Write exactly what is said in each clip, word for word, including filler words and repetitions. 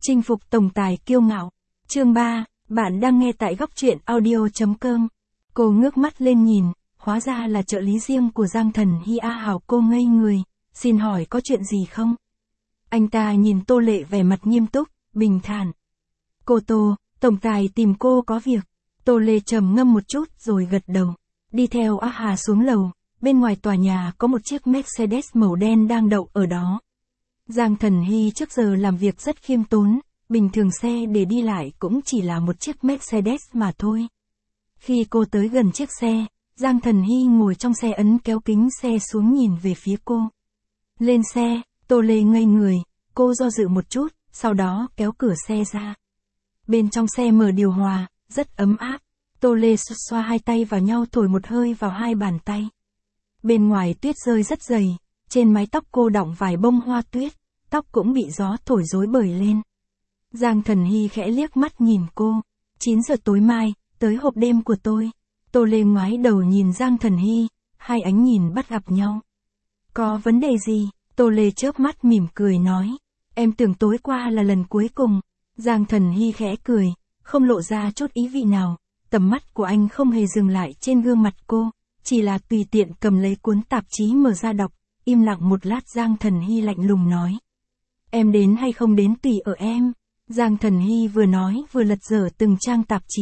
Chinh phục tổng tài kiêu ngạo. Chương ba, bạn đang nghe tại góc truyện audio chấm com. Cô ngước mắt lên nhìn, hóa ra là trợ lý riêng của Giang Thần Hy. A Hảo, cô ngây người, xin hỏi có chuyện gì không? Anh ta nhìn Tô Lệ vẻ mặt nghiêm túc, bình thản. Cô Tô, tổng tài tìm cô có việc. Tô Lệ trầm ngâm một chút rồi gật đầu. Đi theo A Hà xuống lầu, bên ngoài tòa nhà có một chiếc Mercedes màu đen đang đậu ở đó. Giang Thần Hy trước giờ làm việc rất khiêm tốn, bình thường xe để đi lại cũng chỉ là một chiếc Mercedes mà thôi. Khi cô tới gần chiếc xe, Giang Thần Hy ngồi trong xe ấn kéo kính xe xuống nhìn về phía cô. Lên xe, Tô Lê ngây người, cô do dự một chút, sau đó kéo cửa xe ra. Bên trong xe mở điều hòa, rất ấm áp. Tô Lê xoa hai tay vào nhau thổi một hơi vào hai bàn tay. Bên ngoài tuyết rơi rất dày, trên mái tóc cô đọng vài bông hoa tuyết, tóc cũng bị gió thổi rối bời lên. Giang Thần Hy khẽ liếc mắt nhìn cô. chín giờ tối mai, tới hộp đêm của tôi. Tô Lê ngoái đầu nhìn Giang Thần Hy, hai ánh nhìn bắt gặp nhau. Có vấn đề gì? Tô Lê chớp mắt mỉm cười nói. Em tưởng tối qua là lần cuối cùng. Giang Thần Hy khẽ cười, không lộ ra chút ý vị nào. Tầm mắt của anh không hề dừng lại trên gương mặt cô, chỉ là tùy tiện cầm lấy cuốn tạp chí mở ra đọc. Im lặng một lát, Giang Thần Hy lạnh lùng nói. Em đến hay không đến tùy ở em. Giang Thần Hy vừa nói vừa lật dở từng trang tạp chí.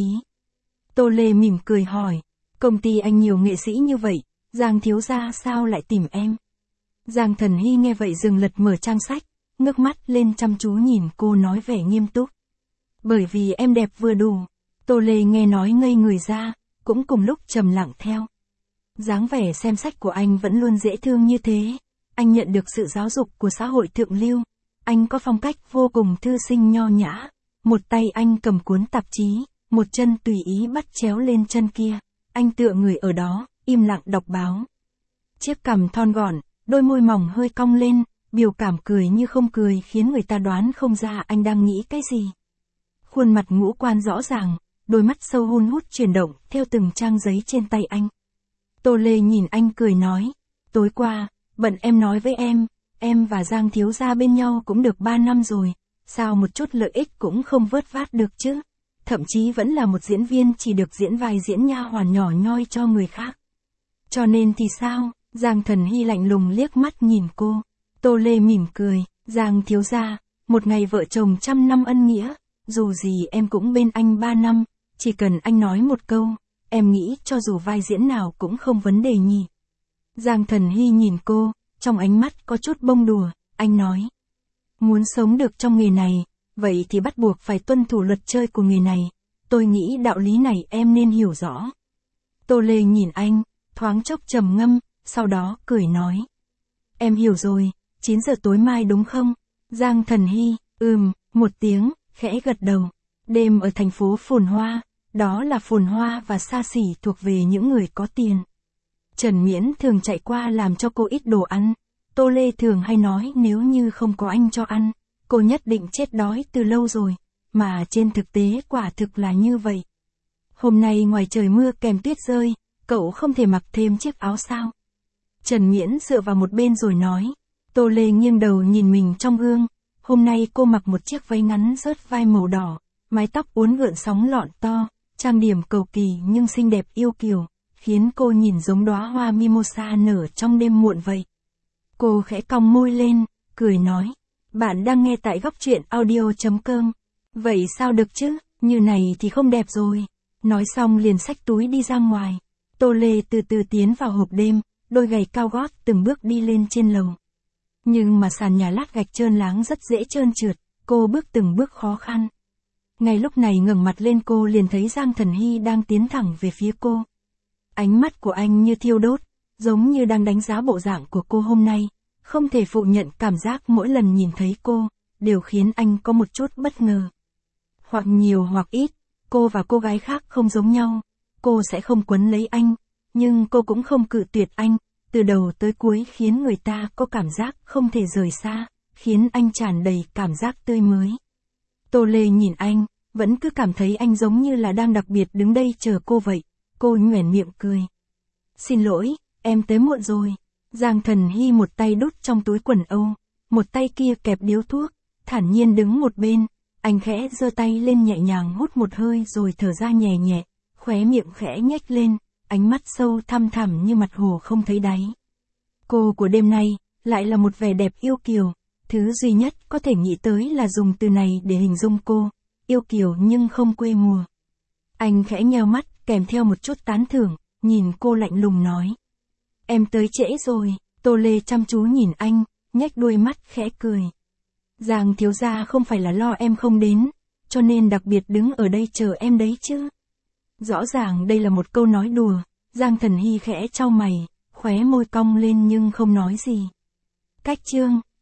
Tô Lê mỉm cười hỏi. Công ty anh nhiều nghệ sĩ như vậy, Giang thiếu gia sao lại tìm em? Giang Thần Hy nghe vậy dừng lật mở trang sách, ngước mắt lên chăm chú nhìn cô nói vẻ nghiêm túc. Bởi vì em đẹp vừa đủ. Tô Lê nghe nói ngây người ra, cũng cùng lúc trầm lặng theo. Dáng vẻ xem sách của anh vẫn luôn dễ thương như thế. Anh nhận được sự giáo dục của xã hội thượng lưu. Anh có phong cách vô cùng thư sinh nho nhã. Một tay anh cầm cuốn tạp chí, một chân tùy ý bắt chéo lên chân kia. Anh tựa người ở đó, im lặng đọc báo. Chiếc cằm thon gọn, đôi môi mỏng hơi cong lên, biểu cảm cười như không cười khiến người ta đoán không ra anh đang nghĩ cái gì. Khuôn mặt ngũ quan rõ ràng, đôi mắt sâu hun hút chuyển động theo từng trang giấy trên tay anh. Tô Lê nhìn anh cười nói. Tối qua, bận em nói với em, em và Giang thiếu gia bên nhau cũng được ba năm rồi, sao một chút lợi ích cũng không vớt vát được chứ? Thậm chí vẫn là một diễn viên chỉ được diễn vài diễn nha hoàn nhỏ nhoi cho người khác. Cho nên thì sao? Giang Thần Hy lạnh lùng liếc mắt nhìn cô. Tô Lê mỉm cười. Giang thiếu gia, một ngày vợ chồng trăm năm ân nghĩa, dù gì em cũng bên anh ba năm, chỉ cần anh nói một câu, em nghĩ cho dù vai diễn nào cũng không vấn đề nhỉ. Giang Thần Hy nhìn cô, trong ánh mắt có chút bông đùa, anh nói. Muốn sống được trong nghề này, vậy thì bắt buộc phải tuân thủ luật chơi của nghề này, tôi nghĩ đạo lý này em nên hiểu rõ. Tô Lê nhìn anh, thoáng chốc trầm ngâm, sau đó cười nói. Em hiểu rồi, chín giờ tối mai đúng không? Giang Thần Hy, ừm, một tiếng, khẽ gật đầu. Đêm ở thành phố phồn hoa, đó là phồn hoa và xa xỉ thuộc về những người có tiền. Trần Miễn thường chạy qua làm cho cô ít đồ ăn. Tô Lê thường hay nói nếu như không có anh cho ăn, cô nhất định chết đói từ lâu rồi, mà trên thực tế quả thực là như vậy. Hôm nay ngoài trời mưa kèm tuyết rơi, cậu không thể mặc thêm chiếc áo sao? Trần Miễn dựa vào một bên rồi nói. Tô Lê nghiêng đầu nhìn mình trong gương, hôm nay cô mặc một chiếc váy ngắn rớt vai màu đỏ, mái tóc uốn gợn sóng lọn to, trang điểm cầu kỳ nhưng xinh đẹp yêu kiều, khiến cô nhìn giống đóa hoa mimosa nở trong đêm muộn vậy. Cô khẽ cong môi lên, cười nói. Bạn đang nghe tại góc truyện audio chấm com. Vậy sao được chứ, như này thì không đẹp rồi. Nói xong liền xách túi đi ra ngoài. Tô Lê từ từ tiến vào hộp đêm, đôi giày cao gót từng bước đi lên trên lầu. Nhưng mà sàn nhà lát gạch trơn láng rất dễ trơn trượt, cô bước từng bước khó khăn. Ngay lúc này ngẩng mặt lên cô liền thấy Giang Thần Hy đang tiến thẳng về phía cô. Ánh mắt của anh như thiêu đốt, giống như đang đánh giá bộ dạng của cô hôm nay. Không thể phủ nhận cảm giác mỗi lần nhìn thấy cô, đều khiến anh có một chút bất ngờ. Hoặc nhiều hoặc ít, cô và cô gái khác không giống nhau. Cô sẽ không quấn lấy anh, nhưng cô cũng không cự tuyệt anh. Từ đầu tới cuối khiến người ta có cảm giác không thể rời xa, khiến anh tràn đầy cảm giác tươi mới. Tô Lê nhìn anh, vẫn cứ cảm thấy anh giống như là đang đặc biệt đứng đây chờ cô vậy. Cô nhoẻn miệng cười. Xin lỗi, em tới muộn rồi. Giang Thần Hy một tay đút trong túi quần âu, một tay kia kẹp điếu thuốc, thản nhiên đứng một bên. Anh khẽ giơ tay lên nhẹ nhàng hút một hơi rồi thở ra nhẹ nhẹ, khóe miệng khẽ nhếch lên, ánh mắt sâu thăm thẳm như mặt hồ không thấy đáy. Cô của đêm nay, lại là một vẻ đẹp yêu kiều, thứ duy nhất có thể nghĩ tới là dùng từ này để hình dung cô, yêu kiều nhưng không quê mùa. Anh khẽ nheo mắt, kèm theo một chút tán thưởng, nhìn cô lạnh lùng nói. Em tới trễ rồi, Tô Lê chăm chú nhìn anh, nhếch đuôi mắt khẽ cười. Giang thiếu gia không phải là lo em không đến, cho nên đặc biệt đứng ở đây chờ em đấy chứ. Rõ ràng đây là một câu nói đùa, Giang Thần Hy khẽ chau mày, khóe môi cong lên nhưng không nói gì. Cách chương